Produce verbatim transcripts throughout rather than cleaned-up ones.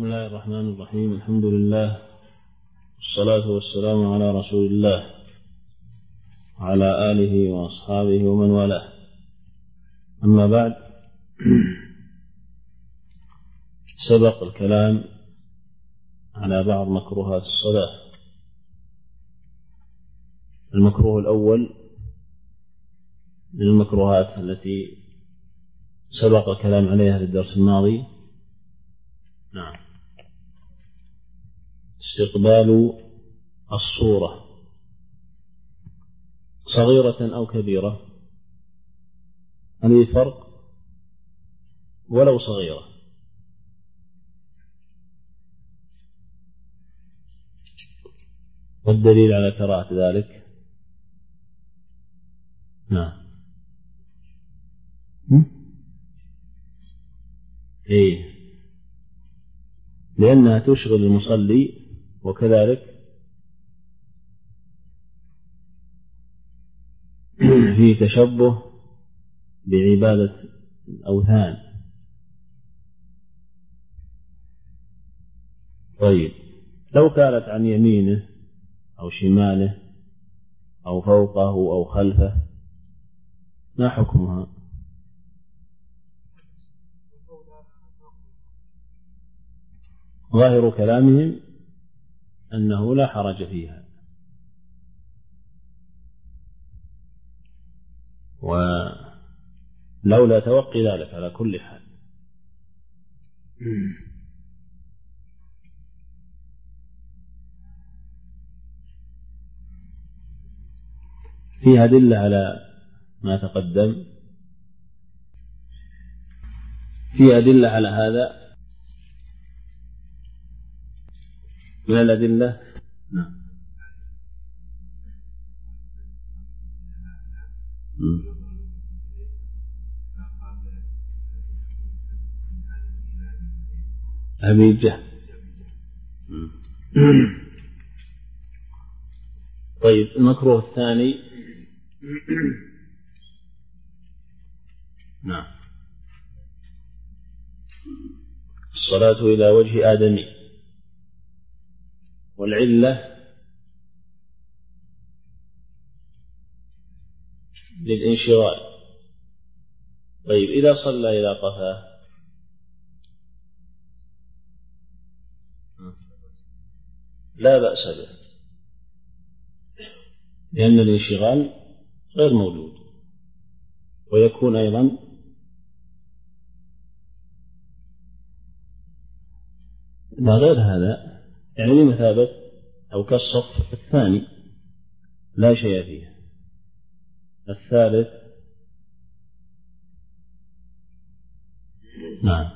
بسم الله الرحمن الرحيم. الحمد لله والصلاة والسلام على رسول الله وعلى آله وأصحابه ومن والاه. أما بعد، سبق الكلام على بعض مكروهات الصلاة. المكروه الأول من المكروهات التي سبق الكلام عليها في الدرس الماضي، نعم، استقبال الصورة صغيرة أو كبيرة، هذه فرق ولو صغيرة. والدليل على كراهة ذلك، نعم، إيه، لأنها تشغل المصلي، وكذلك في تشبه بعبادة الأوثان. طيب، لو كانت عن يمينه أو شماله أو فوقه أو خلفه، ما حكمها؟ ظاهر كلامهم أنه لا حرج فيها، ولولا توقي ذلك على كل حال. فيها أدلة على ما تقدم، فيها أدلة على هذا من الأدلة، نعم، أبي جهل. طيب، المكروه الثاني، نعم، الصلاة إلى وجه آدمي، والعلة للانشغال. طيب، إذا صلى إلى قفاه لا بأس به، لأن الانشغال غير موجود. ويكون أيضا لا غير هذا، يعني بمثابة أو كالصف الثاني لا شيء فيه. الثالث، نعم،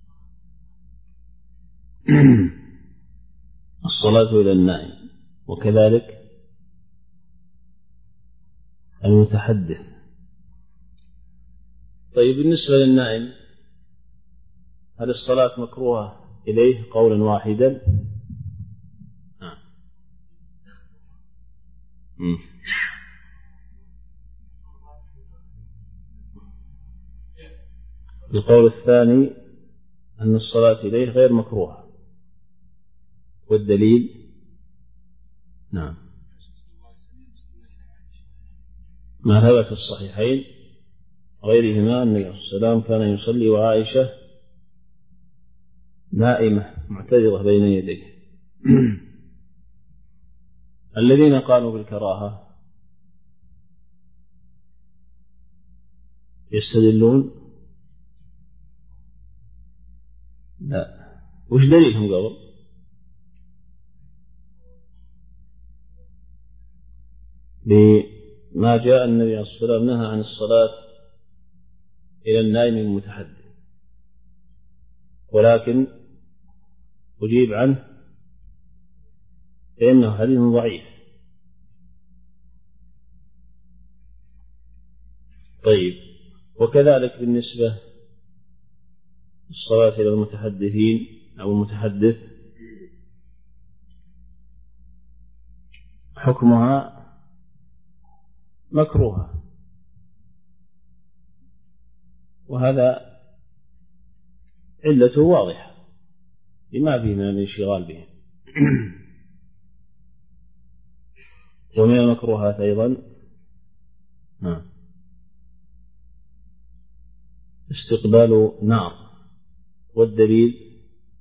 الصلاة إلى النائم، وكذلك المتحدث. طيب، بالنسبة للنائم، هل الصلاة مكروهة إليه قولا واحدا؟ نعم. القول الثاني أن الصلاة إليه غير مكروهة، والدليل، نعم، ما ثبت في الصحيحين غيرهما أن النبي صلى الله عليه وسلم كان يصلي وعائشة نائمة معترضة بين يديه. الذين قالوا بالكراهة يستدلون، لا، وش دليلهم قبل؟ بما جاء النبي عليه الصلاة والسلام نهى عن الصلاة إلى النائم المتحدث، ولكن أجيب عنه فإنه حديث ضعيف. طيب، وكذلك بالنسبة للصلاة إلى المتحدثين أو المتحدث، حكمها مكروهة، وهذا علته واضحة، لما فيه من الانشغال به. ومن المكروهات أيضا استقبال نار، والدليل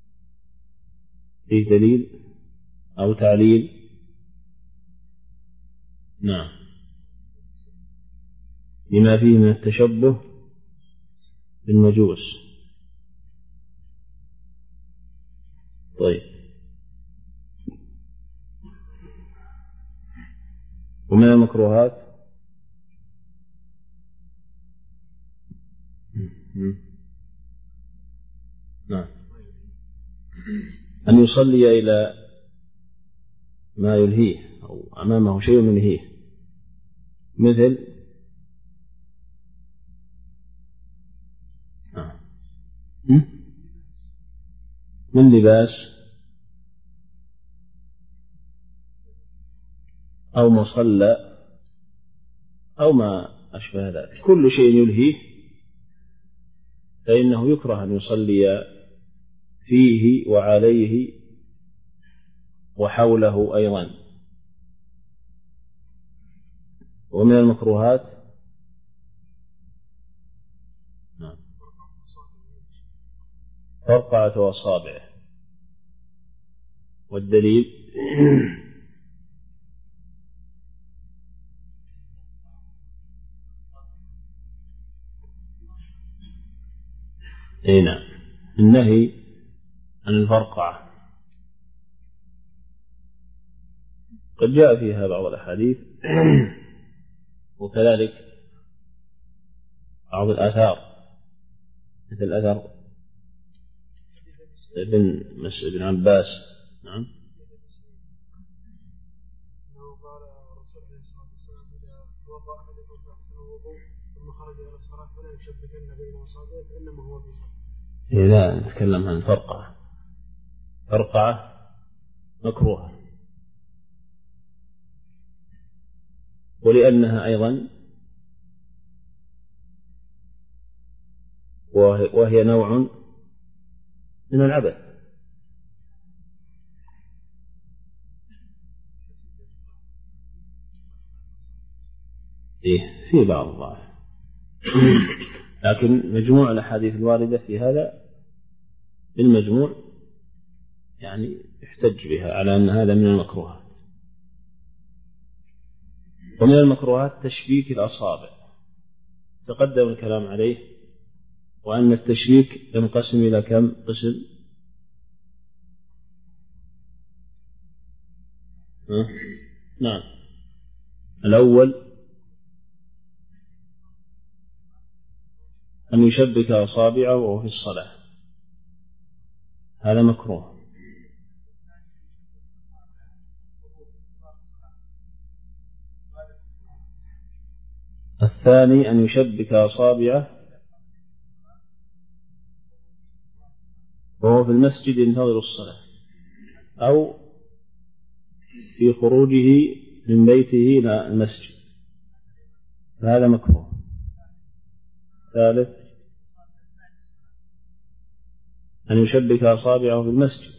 فيه دليل أو تعليل. نعم، لما فيه من التشبه بالمجوس. طيب، ومن المكروهات نعم أن يصلي إلى ما يلهيه أو أمامه شيء يلهيه، مثل من لباس أو مصلى أو ما أشبه ذلك، كل شيء يلهيه فإنه يكره أن يصلي فيه وعليه وحوله أيضا. ومن المكروهات فرقعة أصابعه، والدليل هنا النهي عن الفرقعة، قد جاء فيها بعض الأحاديث وكذلك بعض الآثار، مثل أثر ابن مسعود بن عباس. نعم، قال رسول الله صلى الله عليه وسلم: إذا توضأ أحدكم فأحسن الوضوء ثم خرج إلى الصلاة فلا يشبكن بين أصابعه فإنما هو في صلاة. إذا نتكلم عن فرقعة، فرقعة مكروهة، ولأنها أيضا وهي نوع من العبث. إيه، في بعض الضعف، لكن مجموع الأحاديث الواردة في هذا بالمجموع يعني يحتج بها على أن هذا من المكروهات. ومن المكروهات تشبيك الأصابع، تقدم الكلام عليه، وأن التشبيك ينقسم إلى كم قسم؟ نعم، الأول أن يشبك أصابعه وهو في الصلاة، هذا مكروه. الثاني أن يشبك أصابعه وهو في المسجد ينتظر الصلاة أو في خروجه من بيته إلى المسجد، فهذا مكروه. ثالث أن يشبك أصابعه في المسجد،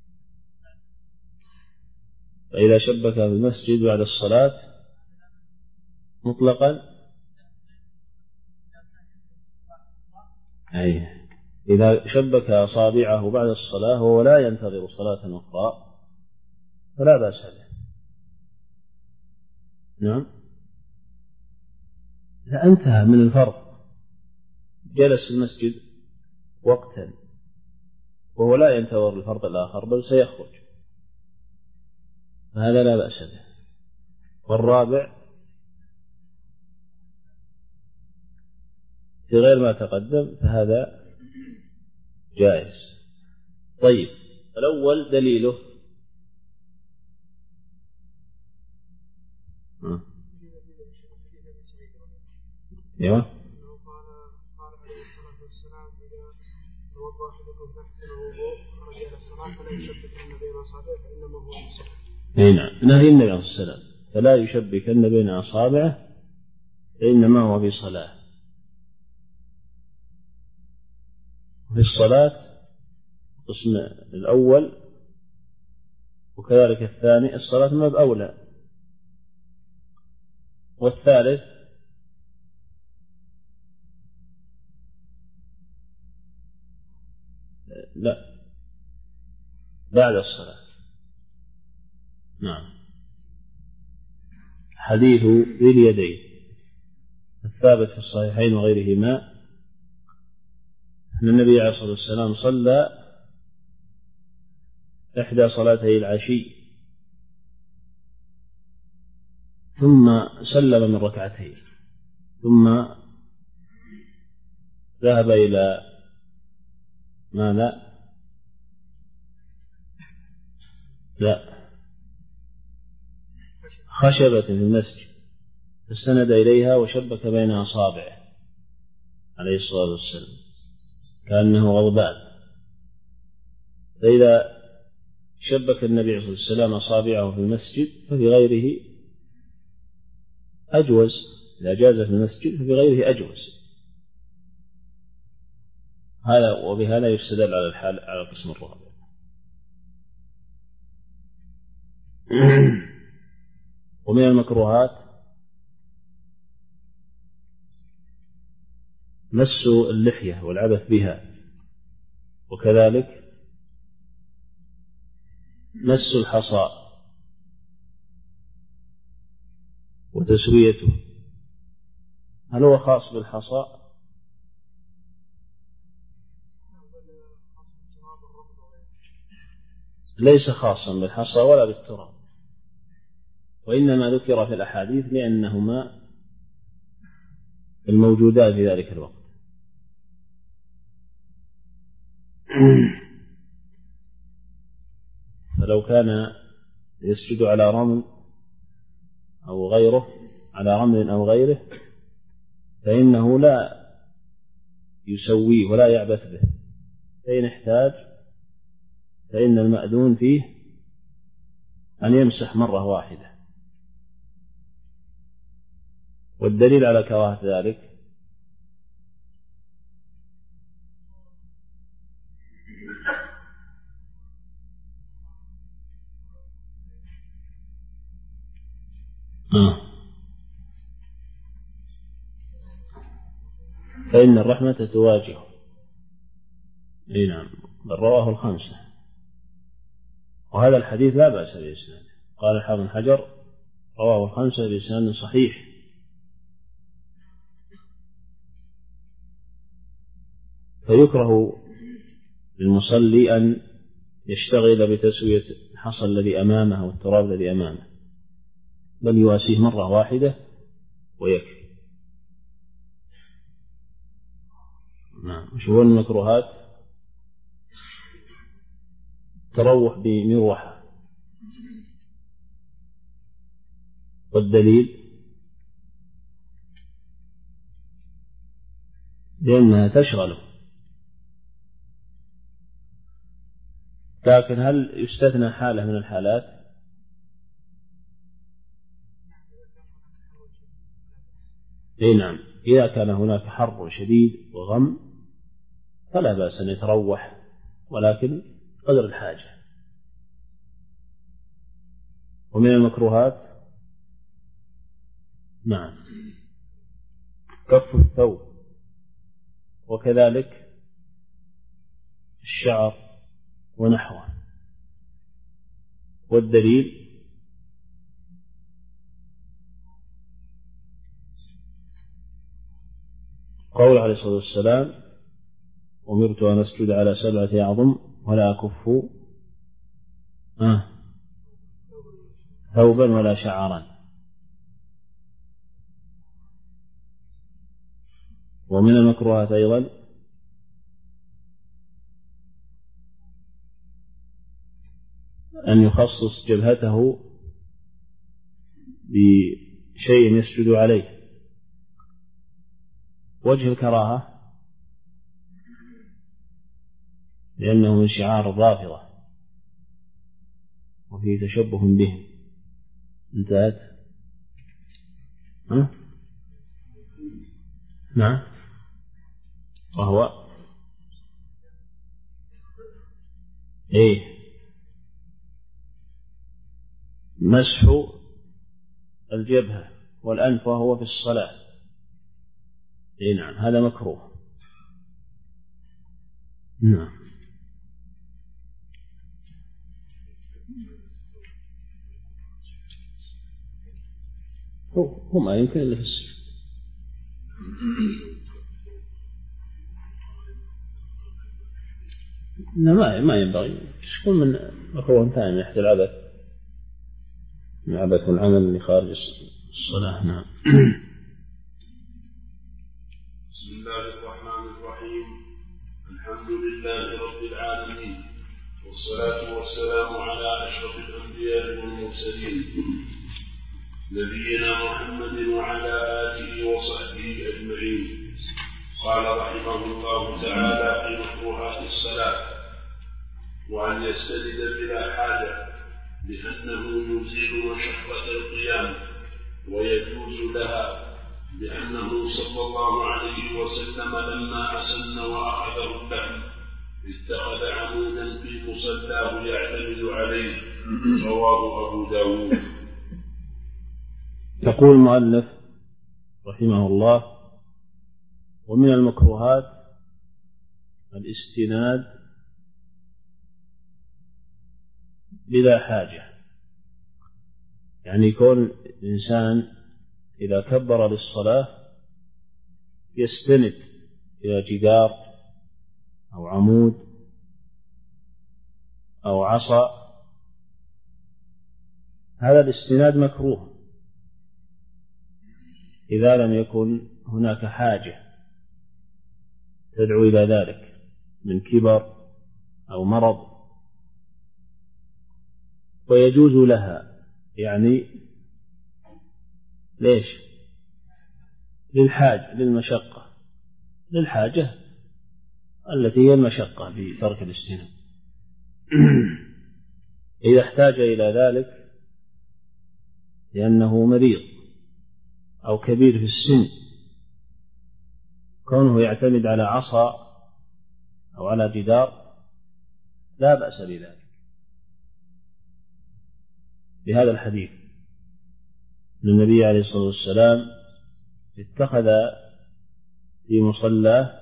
فإذا شبك في المسجد بعد الصلاة مطلقا، أي إذا شبك أصابعه بعد الصلاة وهو لا ينتظر صلاة أخرى فلا بأس به. نعم، إذا انتهى من الفرض جلس في المسجد وقتا وهو لا ينتظر الفرض الآخر بل سيخرج، فهذا لا بأس به. والرابع في غير ما تقدم فهذا جائز. طيب، الأول دليله ايوه، قال قال عليه الصلاة والسلام: إذا توضأ أحدكم فأحسن الوضوء خرج إلى الصلاة فلا يشبكن بين أصابعه فإنما هو في صلاة. اي نعم، نهي النبي عليه الصلاة والسلام فلا يشبكن بين أصابعه فإنما هو في صلاة. في الصلاة القسم الأول وكذلك الثاني الصلاة ما بأولى. والثالث لا بعد الصلاة. نعم. حديث ذي اليدين الثابت في الصحيحين وغيرهما أن النبي عليه الصلاة والسلام صلى إحدى صلاتي العشي ثم سلم من ركعتين ثم ذهب إلى ماذا؟ لا خشبة في المسجد فاستند إليها وشبك بين أصابعه عليه الصلاة والسلام كأنه غضبان. فإذا شبك النبي عليه الصلاة والسلام أصابعه في المسجد ففي غيره أجوز. إذا جاز في المسجد ففي غيره أجوز. هذا وبهذا يستدل على الحال على القسم الرابع. ومن المكروهات مس اللحية والعبث بها وكذلك مس الحصى وتسويته. هل هو خاص بالحصى؟ ليس خاصا بالحصى ولا بالتراب، وإنما ذكر في الأحاديث لأنهما الموجودات في ذلك الوقت. فلو كان يسجد على رمل أو غيره على رمل أو غيره فإنه لا يسويه ولا يعبث به، فإن احتاج فإن المأذون فيه أن يمسح مرة واحدة. والدليل على كراهة ذلك آه. فإن الرحمة تواجه. اي نعم. بل رواه الخمسة. وهذا الحديث لا بأس بإسناده. قال الحافظ بن حجر رواه الخمسة بإسناد صحيح. فيكره للمصلي أن يشتغل بتسوية الحصى الذي أمامه والتراب الذي أمامه، بل يواسيه مرة واحدة ويكفي. نعم. وشو المكروهات؟ تروح بمروحة. والدليل لأنها تشغله. لكن هل يستثنى حالة من الحالات؟ اي نعم. إذا كان هناك حر شديد وغم فلا بأس أن يتروح، ولكن قدر الحاجة. ومن المكروهات نعم كف الثوب وكذلك الشعر ونحوه. والدليل قول عليه الصلاة والسلام أمرت أن أسجد على سبعة أعظم ولا أكف آه ثوبا ولا شعرا. ومن المكروهات أيضا أن يخصص جبهته بشيء يسجد عليه. وجه الكراهة لأنه من شعار الرافضة وفيه تشبه بهم. انتهت. ها؟ نعم. وهو إيه مسح الجبهة والأنف وهو في الصلاة، إيه نعم هذا مكروه. نعم. هو ما يمكن إلا في السجود. ما ما ينبغي تكون من مكروه ثاني من أحد العبث، من عبث العمل اللي خارج الصلاة. نعم. بسم الله الرحمن الرحيم. الحمد لله رب العالمين، والصلاة والسلام على أشرف الأنبياء والمرسلين نبينا محمد وعلى آله وصحبه أجمعين. قال رحمه الله تعالى في مكروهات الصلاة: وأن يستند بلا حاجة لأنه يزيل مشقة القيام، ويجوز لها لأنه صلى الله عليه وسلم لما أسن وأخذه اللحم اتخذ عمودا في مصلاه يعتمد عليه. رواه أبو داود. يقول المؤلف رحمه الله: ومن المكروهات الاستناد بلا حاجة، يعني يكون الإنسان إذا كبر للصلاة يستند إلى جدار أو عمود أو عصا، هذا الاستناد مكروه إذا لم يكن هناك حاجة تدعو إلى ذلك من كبر أو مرض. ويجوز لها، يعني ليش؟ للحاجة، للمشقة، للحاجة التي هي المشقة في ترك الاستناد. إذا احتاج إلى ذلك لأنه مريض أو كبير في السن، كونه يعتمد على عصا أو على جدار لا بأس بذلك، بهذا الحديث النبي عليه الصلاة والسلام اتخذ في مصلاه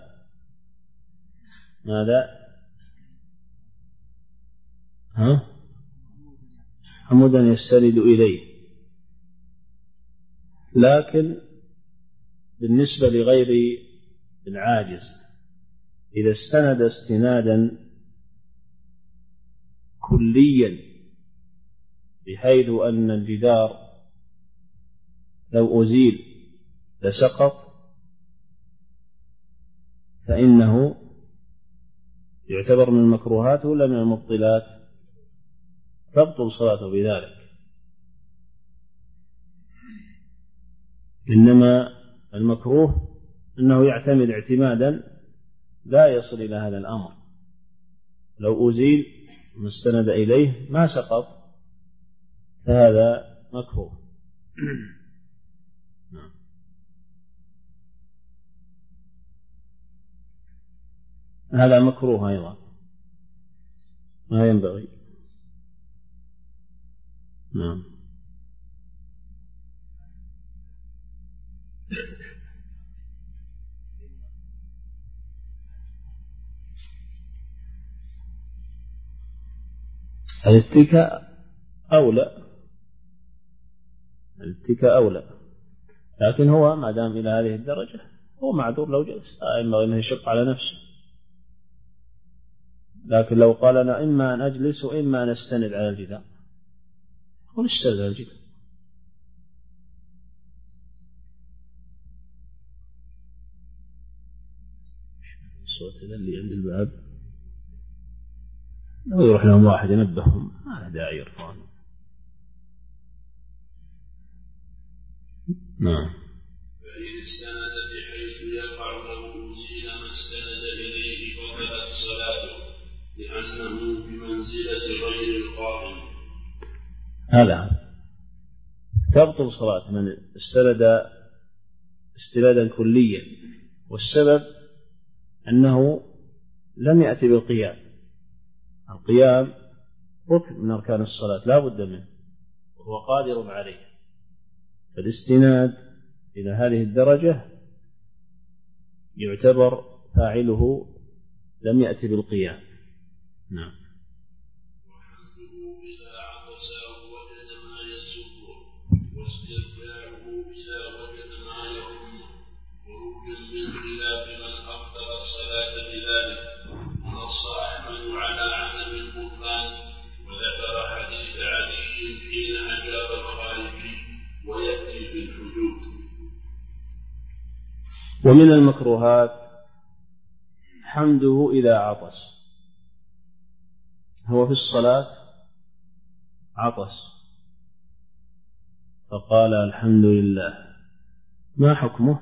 ماذا؟ ها؟ عمودا يستند إليه. لكن بالنسبة لغير العاجز إذا استند استنادا كليا بحيث أن الجدار لو أزيل لسقط، فإنه يعتبر من المكروهات ولا من المبطلات؟ تبطل صلاته بذلك. إنما المكروه أنه يعتمد اعتمادا لا يصل إلى هذا الأمر. لو أزيل ما استند إليه ما سقط، فهذا مكروه. هذا مكروه أيضا، ما ينبغي. نعم. الاتكاء أولى، الاتكاء أولى، لكن هو ما دام إلى هذه الدرجة هو معذور لو جلس، لا ينبغي أنه يشق على نفسه. لكن لو قال أنا إما أن أجلس وإما أن أستند على الجدار، قل استند على الجدار. الصوت اللي عند الباب لو يروح لهم واحد ينبههم ما له داعي يرفعون. نعم. فإن استند بحيث يقع له أزيل ما استند إليه بطلت صلاته لأنه بمنزلة غير القائم. هذا تبطل صلاة من استند استنادا كليا، والسبب أنه لم يأتي بالقيام القيام ركن من أركان الصلاة لا بد منه وهو قادر عليه، فالاستناد إلى هذه الدرجة يعتبر فاعله لم يأتي بالقيام. نعم. وحمده إذا عطس أو وجد ما يسره، واسترجاعه إذا وجد ما يهمه، وركن من خلاف من أبطل الصلاة بذلك. ونص أحمد على عدم البطلان، وذكر حديث علي حين أجاب الخارجي، ويأتي بالحدود. ومن المكروهات حمده إذا عطس، هو في الصلاة عطس فقال الحمد لله، ما حكمه؟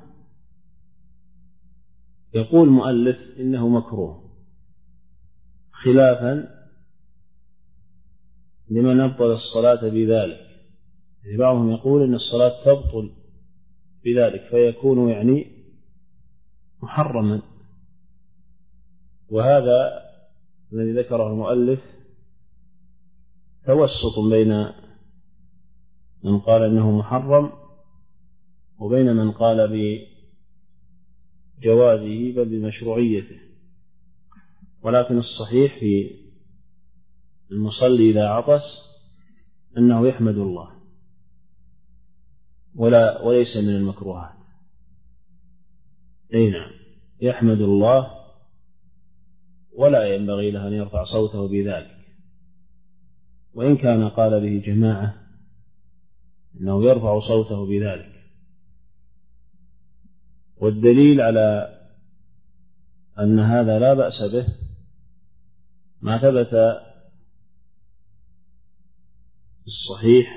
يقول مؤلف إنه مكروه، خلافا لمن أبطل الصلاة بذلك. بعضهم يقول إن الصلاة تبطل بذلك فيكون يعني محرما، وهذا الذي ذكره المؤلف توسط بين من قال إنه محرم وبين من قال بجوازه بل بمشروعيته. ولكن الصحيح في المصلي إذا عطس أنه يحمد الله ولا وليس من المكروهات. أي نعم، يحمد الله ولا ينبغي له أن يرفع صوته بذلك، وإن كان قال به جماعة أنه يرفع صوته بذلك. والدليل على أن هذا لا بأس به ما ثبت في الصحيح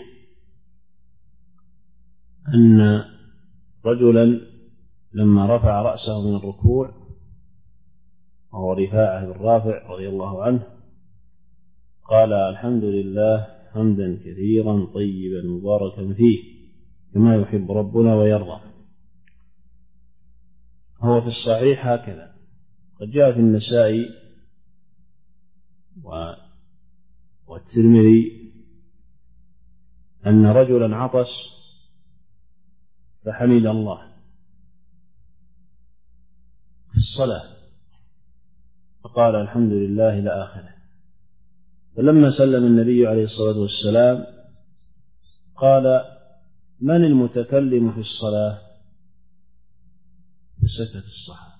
أن رجلا لما رفع رأسه من الركوع، وهو رفاعة بن رافع رضي الله عنه، قال الحمد لله حمدا كثيرا طيبا مباركا فيه كما يحب ربنا ويرضى. هو في الصحيح هكذا. قد جاء في النسائي والترمذي أن رجلا عطس فحمد الله في الصلاة فقال الحمد لله إلى آخره. فلما سلم النبي عليه الصلاة والسلام قال من المتكلم في الصلاة؟ فسكت الصحابة،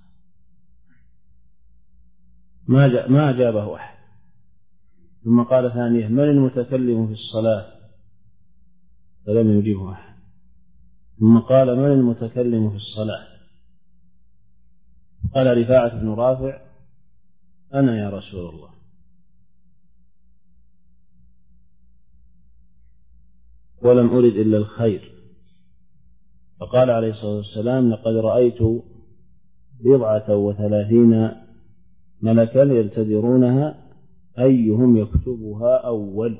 ما ما أجابه أحد. ثم قال ثانية من المتكلم في الصلاة؟ فلم يجيبه أحد. ثم قال من المتكلم في الصلاة؟ قال رفاعة بن رافع أنا يا رسول الله. ولم أرد إلا الخير. فقال عليه الصلاة والسلام لقد رأيت بضعة وثلاثين ملكا يلتدرونها أيهم يكتبها أول.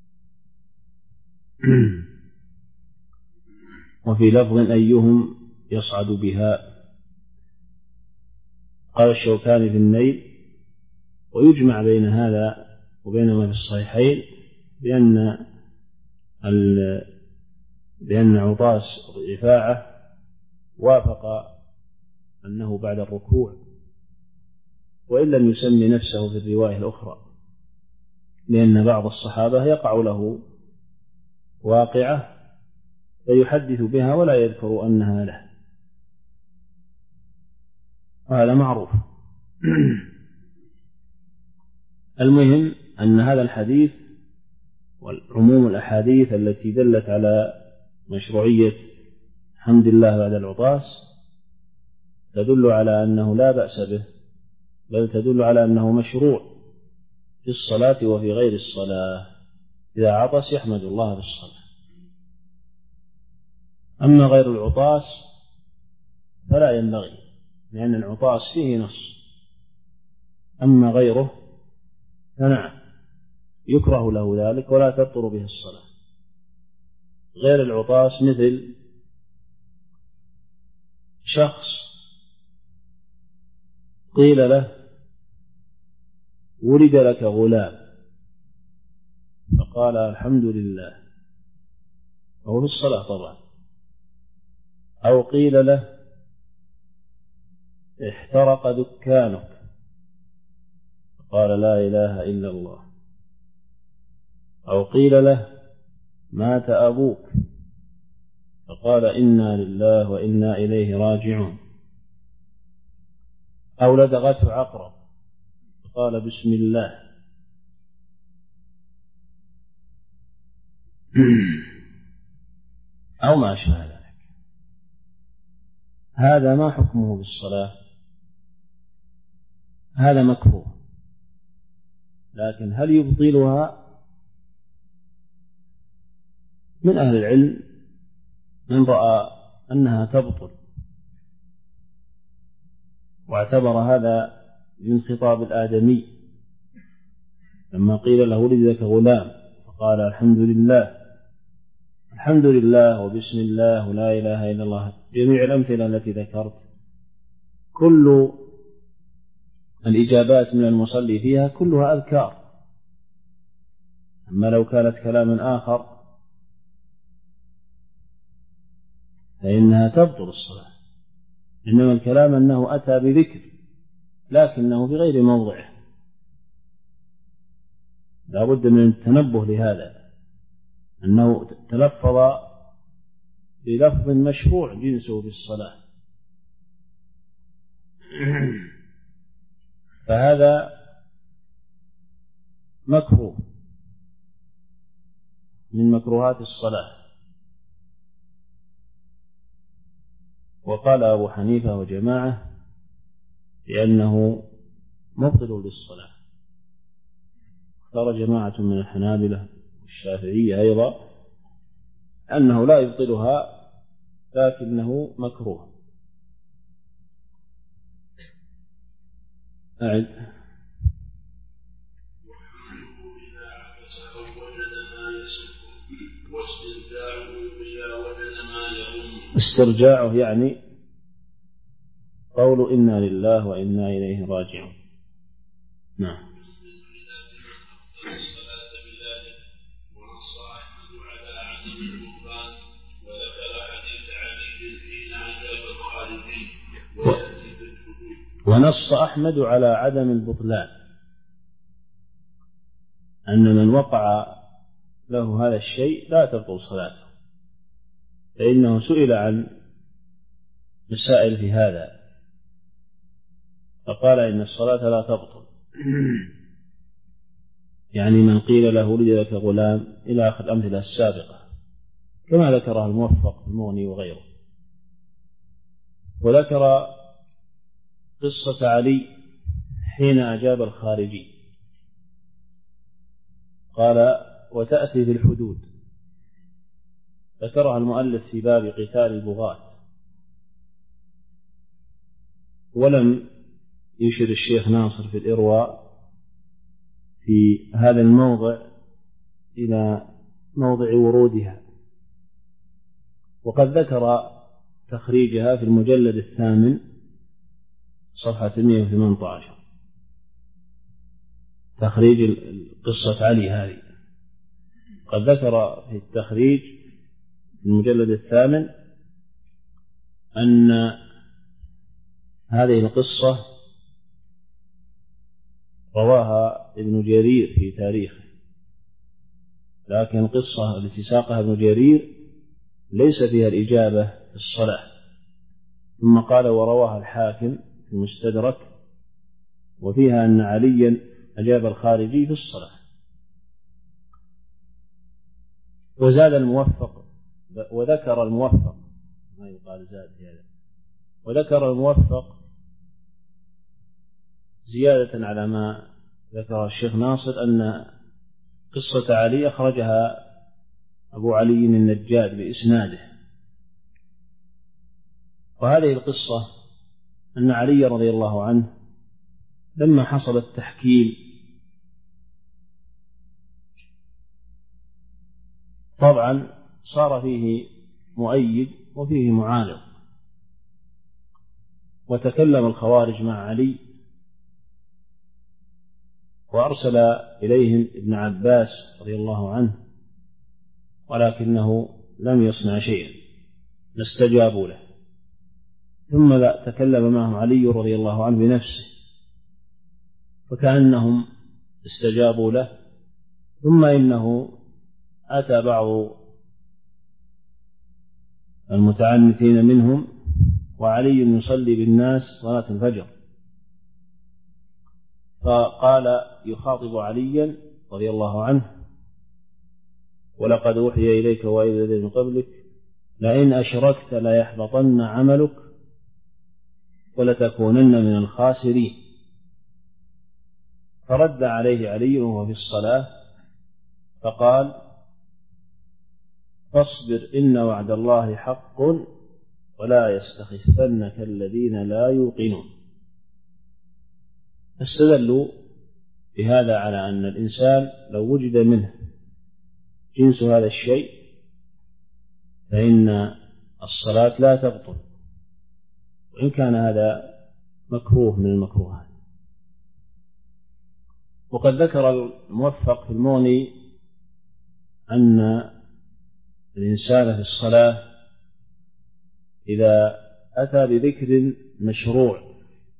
وفي لفظ أيهم يصعد بها. قال الشوكاني في النيل ويجمع بين هذا وبين ما في الصحيحين بأن بأن عطاس رفاعة وافق أنه بعد الركوع، وإن لم يسمي نفسه في الرواية الأخرى، لأن بعض الصحابة يقع له واقعة فيحدث بها ولا يذكر أنها له، وهذا معروف. المهم أن هذا الحديث والعموم الأحاديث التي دلت على مشروعية حمد الله بعد العطاس تدل على أنه لا بأس به، بل تدل على أنه مشروع في الصلاة وفي غير الصلاة. إذا عطس يحمد الله بالصلاة. أما غير العطاس فلا ينبغي، لأن العطاس فيه نص. أما غيره فنعم يكره له ذلك ولا تبطل به الصلاة. غير العطاس مثل شخص قيل له ولد لك غلام، فقال الحمد لله، وهو في الصلاة طبعا. أو قيل له احترق دكانك، فقال لا إله إلا الله. أو قيل له مات أبوك، فقال إنا لله وإنا إليه راجعون. أو لدغته عقرب، فقال بسم الله. أو ما أشبه ذلك. هذا ما حكمه بالصلاة؟ هذا مكروه، لكن هل يبطلها؟ من أهل العلم من رأى أنها تبطل، واعتبر هذا من خطاب الآدمي لما قيل له ولد لك غلام، فقال الحمد لله. الحمد لله وبسم الله ولا إله إلا الله، جميع الأمثلة التي ذكرت كل الإجابات من المصلي فيها كلها أذكار. أما لو كانت كلاما آخر فإنها تبطل الصلاة. إنما الكلام أنه أتى بذكر لكنه في غير موضعه، لا بد من التنبه لهذا، أنه تلفظ بلفظ مشروع جنسه بالصلاة، فهذا مكروه من مكروهات الصلاة. وقال أبو حنيفة وجماعة بأنه مبطل للصلاة. اختار جماعة من الحنابلة والشافعية أيضا أنه لا يبطلها لكنه مكروه. أعد. استرجاعه يعني قول إنا لله وإنا إليه راجعون. نعم. ونص أحمد على عدم البطلان، أن من وقع له هذا الشيء لا تبطل صلاته، فإنه سئل عن مسائل في هذا فقال إن الصلاة لا تبطل، يعني من قيل له ولد لك غلام إلى آخر الأمثلة السابقة كما ذكرها الموفق المغني وغيره. وذكر قصة علي حين أجاب الخارجي، قال وتأتي في الحدود، ذكرها المؤلف في باب قتال البغاة، ولم يشر الشيخ ناصر في الإرواء في هذا الموضع إلى موضع ورودها، وقد ذكر تخريجها في المجلد الثامن صفحة مئة وثمانية عشر، تخريج قصة علي هذه. قد ذكر في التخريج في المجلد الثامن أن هذه القصة رواها ابن جرير في تاريخه، لكن القصة التي ساقها ابن جرير ليس فيها الإجابة في الصلاة. ثم قال ورواها الحاكم في المستدرك وفيها أن عليا أجاب الخارجي في الصلاة. وزاد الموفق وذكر الموفق ما يقال زاد هذا وذكر الموفق زيادة على ما ذكر الشيخ ناصر أن قصة علي أخرجها أبو علي النجاد بإسناده. وهذه القصة أن علي رضي الله عنه لما حصل التحكيم طبعا صار فيه مؤيد وفيه معارض، وتكلم الخوارج مع علي وأرسل إليهم ابن عباس رضي الله عنه ولكنه لم يصنع شيئا، ما استجابوا له. ثم تكلم معهم علي رضي الله عنه بنفسه فكأنهم استجابوا له. ثم إنه أتى بعض المتعنتين منهم وعلي يصلي بالناس صلاة الفجر، فقال يخاطب عليا رضي الله عنه: ولقد أوحي إليك وإلى الذين من قبلك لئن أشركت ليحبطن عملك ولتكونن من الخاسرين. فرد عليه علي وهو في الصلاة فقال: فاصبر إن وعد الله حق ولا يستخفنك الذين لا يوقنون. فاستدلوا بهذا على أن الإنسان لو وجد منه جنس هذا الشيء فإن الصلاة لا تبطل، وإن كان هذا مكروه من المكروهات. وقد ذكر الموفق في المغني أن الإنسان في الصلاة إذا أتى بذكر مشروع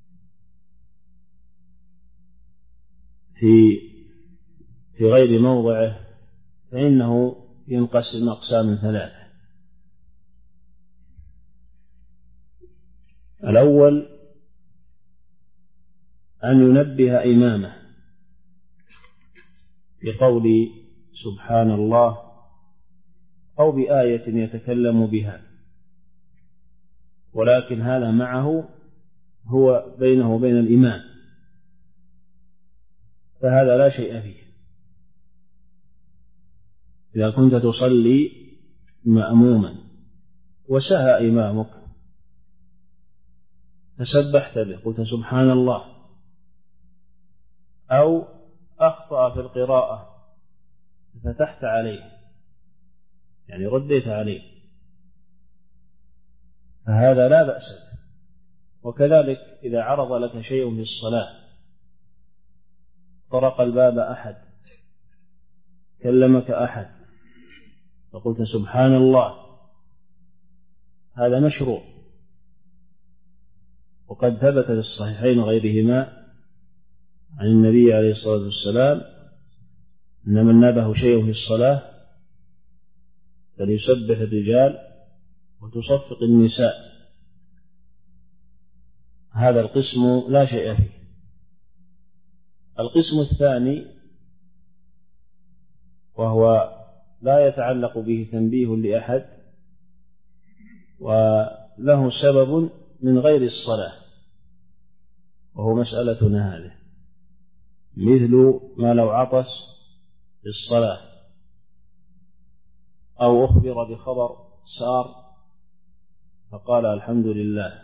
في في غير موضعه فإنه ينقسم أقسام ثلاثة: الأول أن ينبه إمامه بقول سبحان الله أو بآية يتكلم بها، ولكن هذا معه هو بينه وبين الإمام، فهذا لا شيء فيه. إذا كنت تصلي مأموما وسهى إمامك فسبحت به قلت سبحان الله، أو أخطأ في القراءة فتحت عليه يعني رديت عليه، فهذا لا بأس به. وكذلك إذا عرض لك شيء في الصلاة، طرق الباب أحد، كلمك أحد فقلت سبحان الله، هذا مشروع. وقد ثبت في الصحيحين وغيرهما عن النبي عليه الصلاة والسلام أن من نابه شيء في الصلاة فليسبح الرجال وتصفق النساء. هذا القسم لا شيء فيه. القسم الثاني وهو لا يتعلق به تنبيه لأحد وله سبب من غير الصلاة، وهو مسألتنا هذه، مثل ما لو عطس في الصلاة أو أخبر بخبر سار فقال الحمد لله،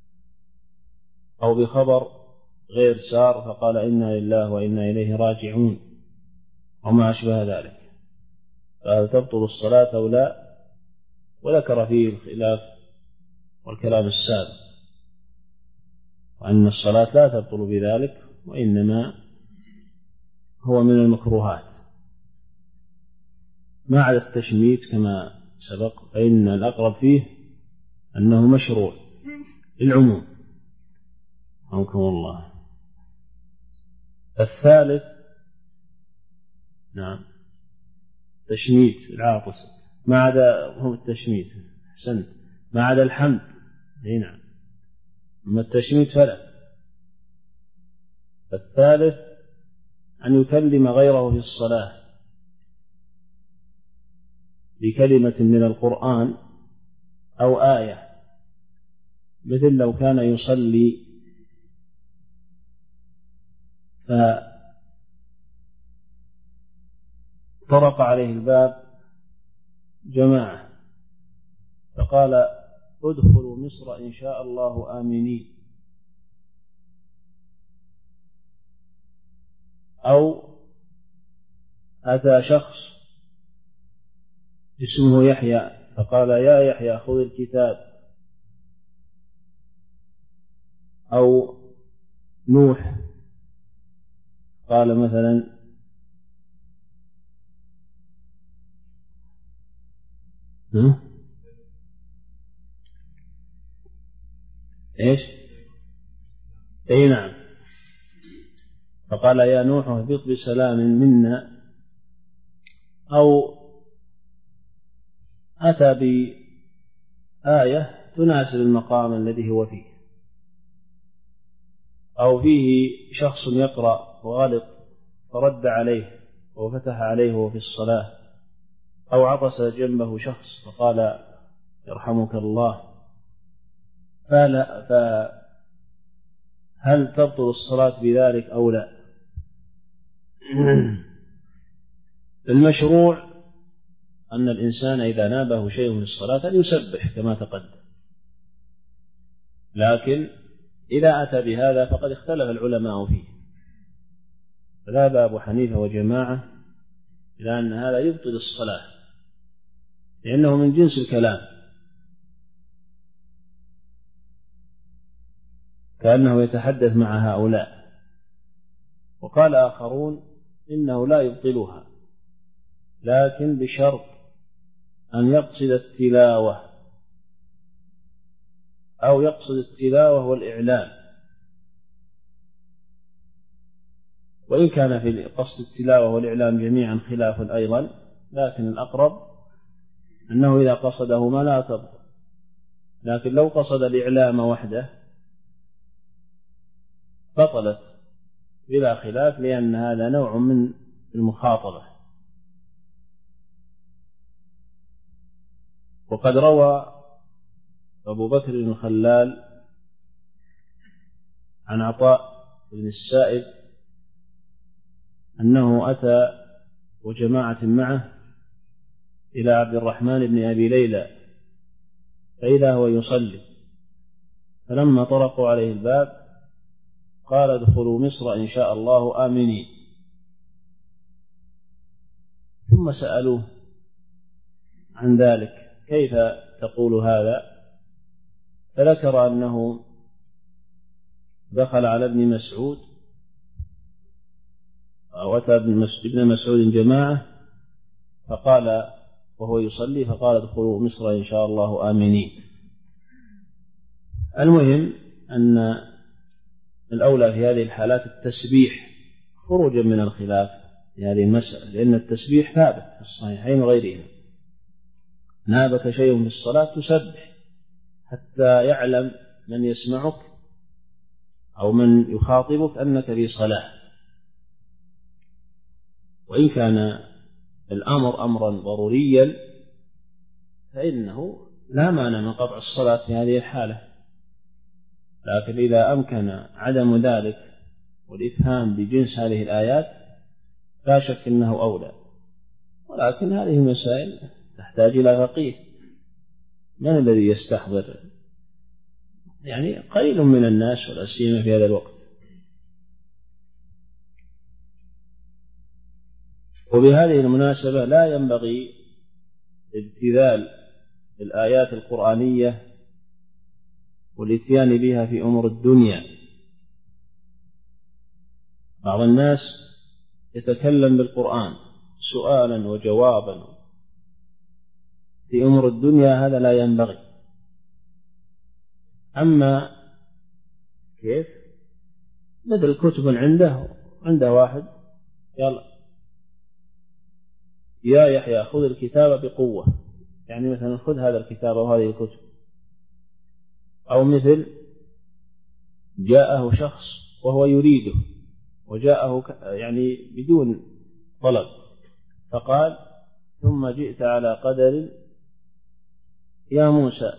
أو بخبر غير سار فقال إنا لله وإنا إليه راجعون وما أشبه ذلك، فهل تبطل الصلاة أو لا؟ وذكر فيه الخلاف والكلام السابق، وأن الصلاة لا تبطل بذلك وإنما هو من المكروهات، ما عدا التشميت كما سبق فإن الأقرب فيه أنه مشروع للعموم. رحمكم الله. الثالث نعم تشميت العاطس، ما عدا هو التشميت حسنت، ما عدا الحمد اي نعم، أما التشميت فلا. الثالث أن يكلم غيره في الصلاة بكلمة من القرآن أو آية، مثل لو كان يصلي فطرق عليه الباب جماعة فقال ادخلوا مصر إن شاء الله آمنين، أو أتى شخص اسمه يحيى فقال يا يحيى خذ الكتاب، أو نوح قال مثلا ها؟ إيش؟ أي نعم. فقال يا نوح اهبط بسلام منا، أو أتى بآية تناسب المقام الذي هو فيه، أو فيه شخص يقرأ وغلط فرد عليه وفتح عليه وهو في الصلاة، أو عطس جنبه شخص فقال يرحمك الله، فلا فهل تبطل الصلاة بذلك أو لا؟ المشروع أن الإنسان إذا نابه شيء من الصلاة أن يسبح كما تقدم، لكن إذا أتى بهذا فقد اختلف العلماء فيه، فذهب أبو حنيفة وجماعة إلى أن هذا يبطل الصلاة لأنه من جنس الكلام، كأنه يتحدث مع هؤلاء. وقال آخرون إنه لا يبطلها، لكن بشرط أن يقصد التلاوة، أو يقصد التلاوة والإعلام، وإن كان في قصد التلاوة والإعلام جميعا خلاف أيضا، لكن الأقرب أنه إذا قصدهما لا تبطل، لكن لو قصد الإعلام وحده بطلت بلا خلاف، لأن هذا نوع من المخاطبة. وقد روى أبو بكر بن خلال عن عطاء بن السائب أنه أتى وجماعة معه إلى عبد الرحمن بن أبي ليلى فإذا هو يصلي، فلما طرقوا عليه الباب قال ادخلوا مصر إن شاء الله آمنين. ثم سألوه عن ذلك كيف تقول هذا، فذكر أنه دخل على ابن مسعود أو أتى ابن مسعود جماعة فقال وهو يصلي فقال ادخلوا مصر إن شاء الله آمنين. المهم أن الأولى في هذه الحالات التسبيح خروجا من الخلاف في هذه المسألة، لأن التسبيح ثابت في الصحيحين وغيرهما. نابك شيء في الصلاة تسبح حتى يعلم من يسمعك أو من يخاطبك أنك في صلاة. وإن كان الأمر أمرا ضروريا فإنه لا مانع من قطع الصلاة في هذه الحالة، لكن إذا أمكن عدم ذلك والإفهام بجنس هذه الآيات لا شك أنه أولى. ولكن هذه المسائل تحتاج إلى فقيه، من الذي يستحضر؟ يعني قليل من الناس ولا سيما في هذا الوقت. وبهذه المناسبة لا ينبغي ابتذال الآيات القرآنية والإتيان بها في أمور الدنيا. بعض الناس يتكلم بالقرآن سؤالا وجوابا في أمور الدنيا، هذا لا ينبغي. أما كيف مثل كتب عنده عنده واحد يلا يا يحيى خذ الكتاب بقوة، يعني مثلا خذ هذا الكتاب أو هذه الكتب. أو مثل جاءه شخص وهو يريده وجاءه يعني بدون طلب فقال ثم جئت على قدر يا موسى،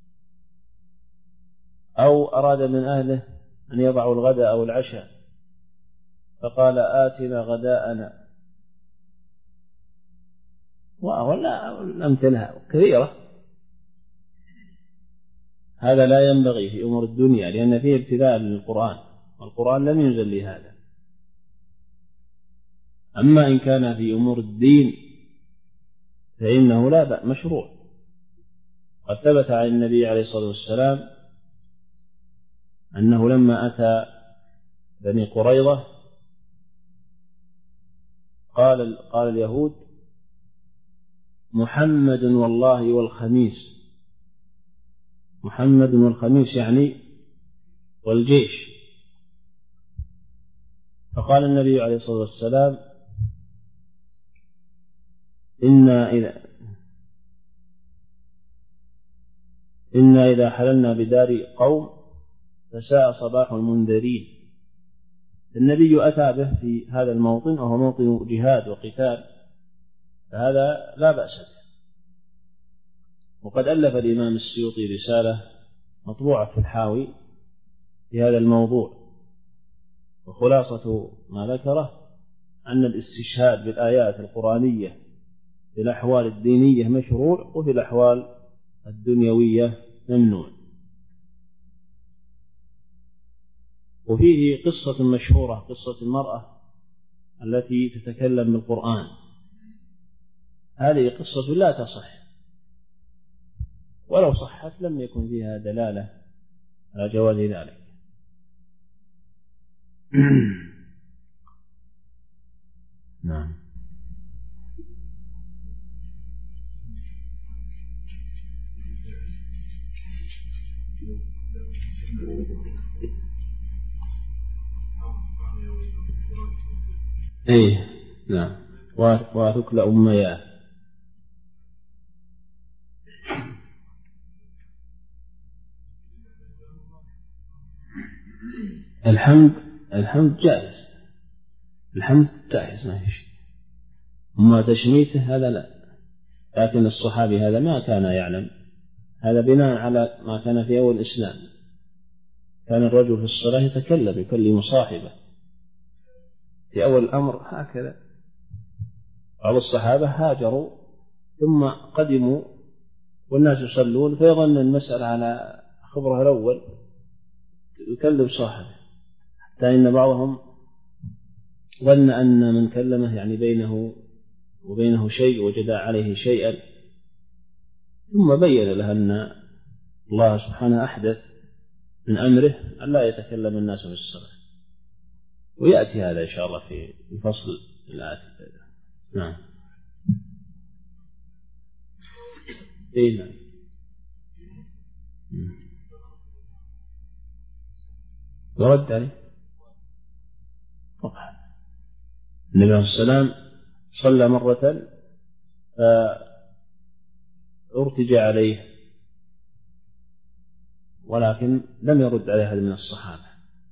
أو أراد من أهله أن يضعوا الغداء أو العشاء فقال آتنا غداءنا، ولا الأمثلة كثيرة. هذا لا ينبغي في أمور الدنيا لأن فيه ابتلاء للقرآن، والقرآن لم ينزل لهذا. أما إن كان في أمور الدين فإنه لا بأس مشروع. قد ثبت عن النبي عليه الصلاة والسلام أنه لما أتى بني قريظة قال قال اليهود محمد والله والخميس، محمد والخميس يعني والجيش. فقال النبي عليه الصلاة والسلام إنا إذا إنا إذا حللنا بدار قوم فساء صباح المنذرين. النبي أتى به في هذا الموطن وهو موطن جهاد وقتال، فهذا لا بأس به. وقد ألف الإمام السيوطي رسالة مطبوعة في الحاوي في هذا الموضوع، وخلاصة ما ذكره أن الاستشهاد بالآيات القرآنية في الأحوال الدينية مشروع، وفي الأحوال الدنيوية ممنوع. وفيه قصة مشهورة، قصة المرأة التي تتكلم بالقرآن. هذه قصة لا تصح، ولو صحت لم يكن فيها دلالة على جواز ذلك. نعم. ايه نعم، وثكل أمياه. الحمد الحمد جائز، الحمد جائز ما في شيء. أما تشميته هذا لا. لكن الصحابي هذا ما كان يعلم، هذا بناء على ما كان في أول الإسلام. كان الرجل في الصلاة يتكلم يكلم صاحبه في أول الأمر هكذا. بعض الصحابة هاجروا ثم قدموا والناس يصلون، فيظن المسألة على خبره الأول يكلم صاحبه، حتى إن بعضهم ظن أن من كلمه يعني بينه وبينه شيء، وجد عليه شيئا، ثم بين له أن الله سبحانه أحدث من أمره أن لا يتكلم الناس في الصلاة. ويأتي هذا إن شاء الله في الفصل الآتي. نعم. إيه نعم. ورد عليه طبعا. النبي عليه السلام صلى مرة فارتجى عليه، ولكن لم يرد عليه أحد من الصحابة.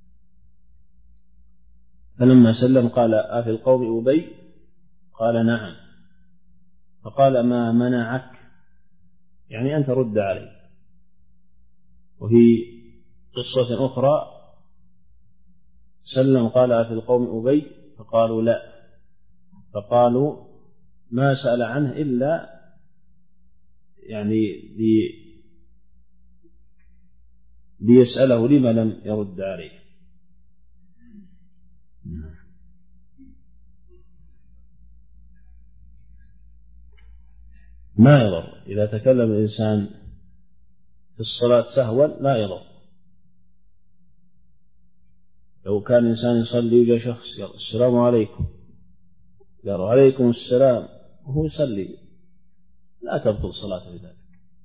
فلما سلم قال أفي القوم أبي؟ قال نعم. فقال ما منعك، يعني أن ترد عليه. وفي قصة أخرى سلم قال أفي القوم أبي؟ فقالوا لا. فقالوا ما سأل عنه إلا يعني لي ليسأله لما لم يرد عليه. ما يضر إذا تكلم الإنسان في الصلاة سهوا، لا يضر. لو كان الإنسان يصلي وجاء شخص قال السلام عليكم، قال عليكم السلام وهو يصلي، لا تبطل صلاته بذلك.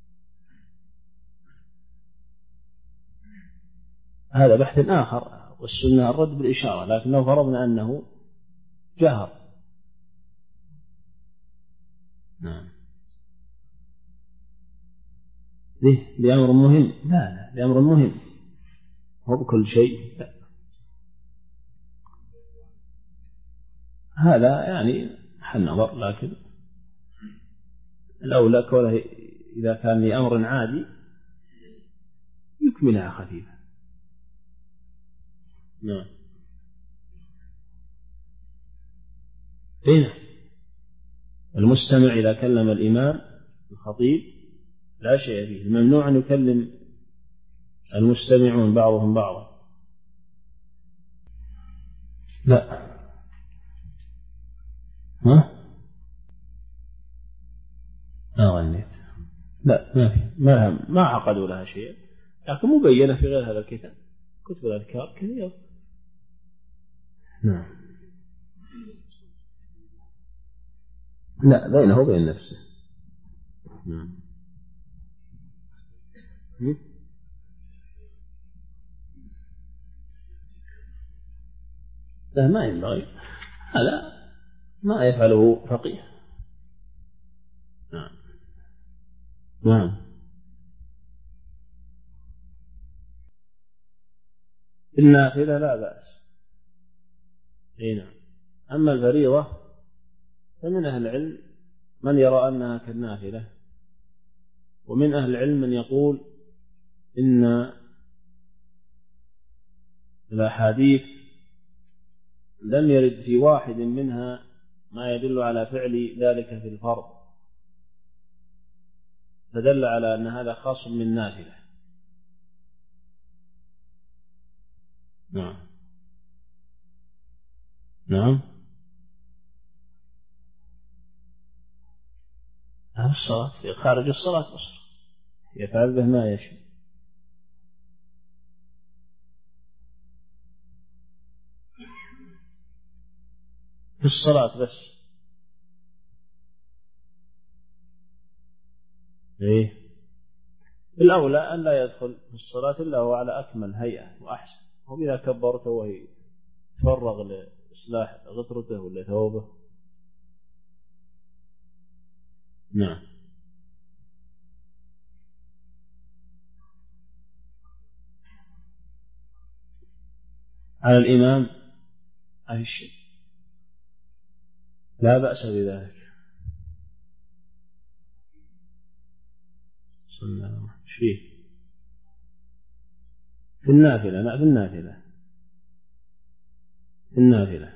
هذا بحث آخر، والسنة الرد بالإشارة. لكن لو فرضنا أنه جهر، نعم، ليه؟ لأمر مهم. لا لا، لأمر مهم، هو بكل شيء. لا. هذا يعني حل نظر، لكن الأولى كونه إذا كان لأمر عادي يكملها خفيفة. نعم. هنا المستمع إذا كلم الإمام الخطيب لا شيء فيه. الممنوع أن يكلم المستمعون بعضهم بعضا. لا. ها؟ ما غنيت. لا ما في، ما ما عقدوا لها شيء، لكن مبينة في غير هذا الكتاب، كتب الأذكار كثيرة. نعم. لا، بينه وبين نفسه. نعم. لا، ما ينبغي، هذا ما يفعله فقيه. نعم. نعم. النافلة لا بأس. اي نعم. أما الفريضة فمن أهل العلم من يرى أنها كالنافلة، ومن أهل العلم من يقول إن الأحاديث لم يرد في واحد منها ما يدل على فعل ذلك في الفرض، فدل على أن هذا خاص من نافلة. نعم. نعم. هذا الصلاة في خارج الصلاة أصلا يفعل به ما يشاء. في الصلاة بس. إيه؟ الأولى أن لا يدخل في الصلاة إلا هو على أكمل هيئة وأحسن، وإذا كبرته وهي تفرغ لإصلاح غترته ولا ثوبه. نعم. على الإمام أي شيء لا بأس بذلك. صلى الله عليه وسلم فيه في النافلة. لا، في النافلة. في النافلة.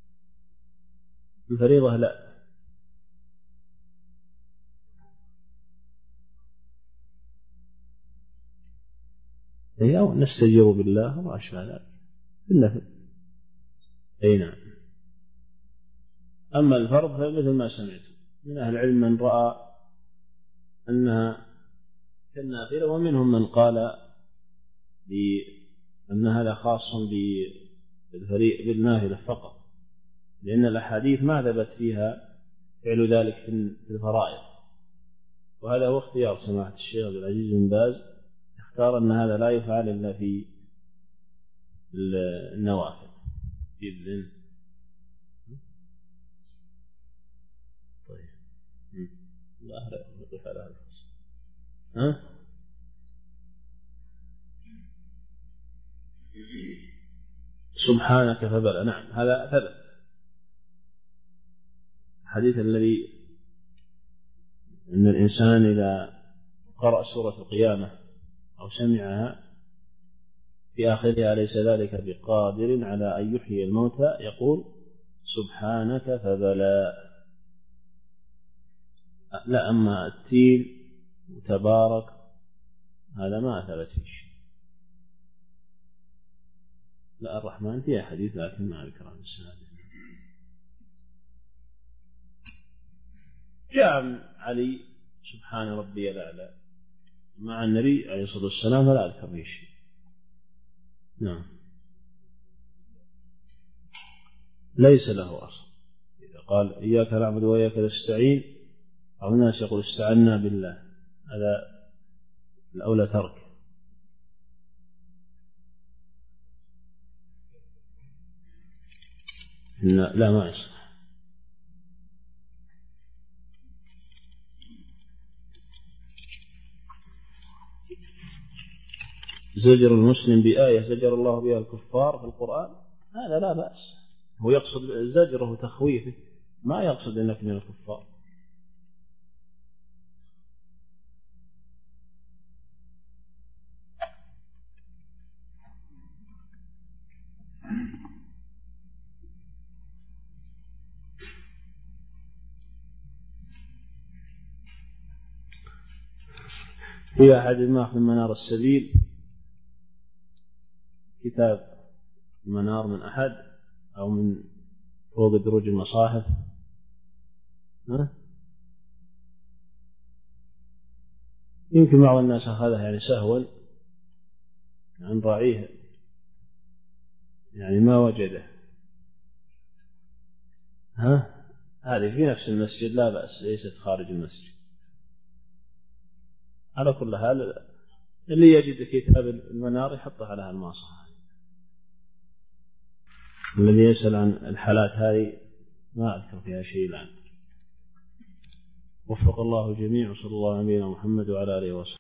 الفريضة لا. هي أو نستجير بالله وأشبه ذلك في النفل. أي نعم. أما الفرض فمثل ما سمعت من أهل العلم من رأى أنها كالنافلة، ومنهم من قال بأن هذا خاص بالنافلة فقط، لأن الأحاديث ما ثبت فيها فعل ذلك في الفرائض. وهذا هو اختيار سماحة الشيخ عبد العزيز بن باز، اختار أن هذا لا يفعل إلا في النوافل بإذن. طيب. لا نقف على هذا. ها؟ سبحانك فبلى. نعم، هذا ثبت. الحديث الذي أن الإنسان إذا قرأ سورة القيامة أو سمعها في آخرها ليس ذلك بقادر على أن يحيي الموتى يقول سبحانك فبلى. لا، أما التين وتبارك هذا ما ثبت فيه شيء. لا، الرحمن فيها حديث لكن ما أذكر عن السنة. جاء علي سبحان ربي الأعلى مع النبي عليه الصلاة والسلام فلا أذكر فيه شيء. نعم. ليس له أصل. إذا قال إياك نعبد وإياك نستعين أو الناس يقول استعنا بالله، هذا الأولى ترك. لا, لا ما يصح. زجر المسلم بآية زجر الله بها الكفار في القرآن هذا لا بأس. هو يقصد زجره تخويفه، ما يقصد أنك من الكفار. في أحد ما في منار السبيل كتاب منار من أحد أو من فوق دروج المصاحف. ها؟ يمكن بعض الناس أخذها يعني سهوا عن راعيه، يعني ما وجده. ها؟ هذه في نفس المسجد لا بأس، ليست خارج المسجد. على كل حال اللي يجد كتاب المنار يحطه على هالمواصفة. الذي يسأل عن الحالات هذه ما أذكر فيها شيء الآن. وفق الله الجميع، وصلى الله على نبينا محمد وعلى آله وصحبه.